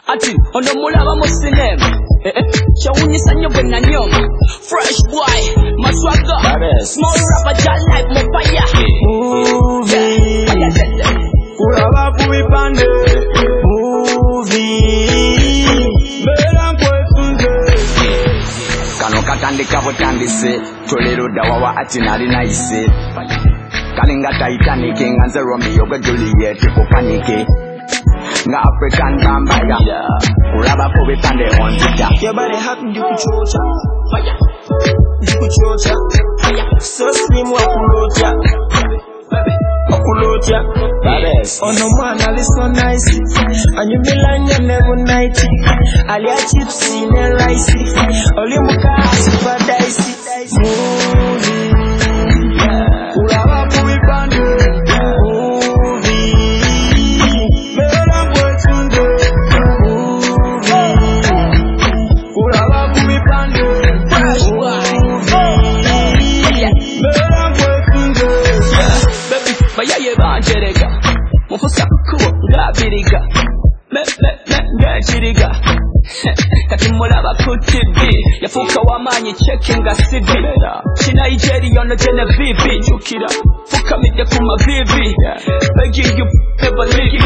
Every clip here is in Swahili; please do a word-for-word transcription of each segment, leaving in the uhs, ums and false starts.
ati ono mulaba mu cinema eh eh chawunyisa nyo bwe nyoma fresh boy maswaga small rapper just like Mopaya movie uraba kubipande movie bera nkwefunze kano katandika butandise tolero dawawa ati nali naise kalinga Titanic nga nze Romeo gwe Juliet ku panic nga African vampire uraba kubipande on Twitter your body happy ndikuchocha fire ndikuchocha fire so slim wa kulocha okulocha babes ono mwana ali so nice anyumilanya never night alia chips in rice olimuka super dicey movie uraba kubipande movie bera nkwefunze movie uraba kubipande bayaye banjerega mufusa kubo ngabiriga me me me ngajiriga kati mulaba ku T V yafuka wamanyi checking a C V china Nigeria no Genevieve jukira fuka mide ku mavivi begging you never leave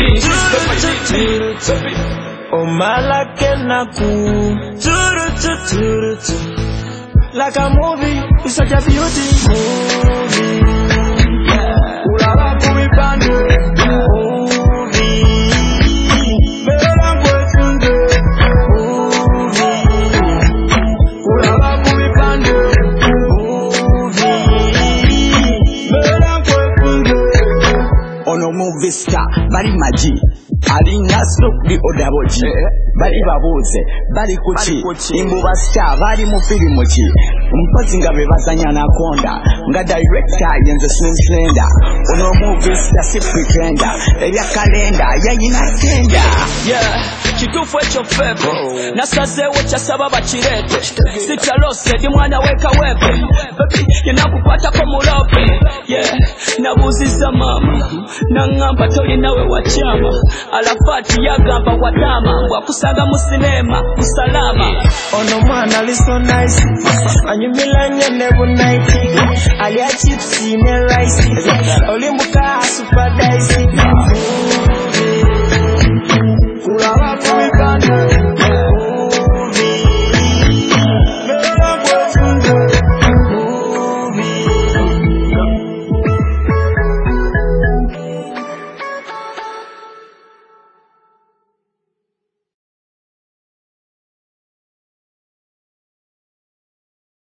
me o malake naku turu turu turu like a movie it's such a beauty movie uraba kubipande movie bera nkwefunze movie uraba kubipande movie bera nkwefunze ono movie star bali maji ali naso di odaboji bali babuze bali kuchi imbuba star bali mu film ki umpozi ngabe bazanya nakonda nga director yenze slim slender ono movie star si pretender ebya kalenda yayina tenda yeah kitufu echo fepe nasazewo kyasaba bakirete sitalose di mwana weka wepe baby yenakupata ko mulope yeah nabuziza mama nangamba toli nawe wachama alafati yagamba wadama wakusaga mu cinema usalama ono mwana ali so nice anyumilanya never night alia chips in rice olimbuka super dicey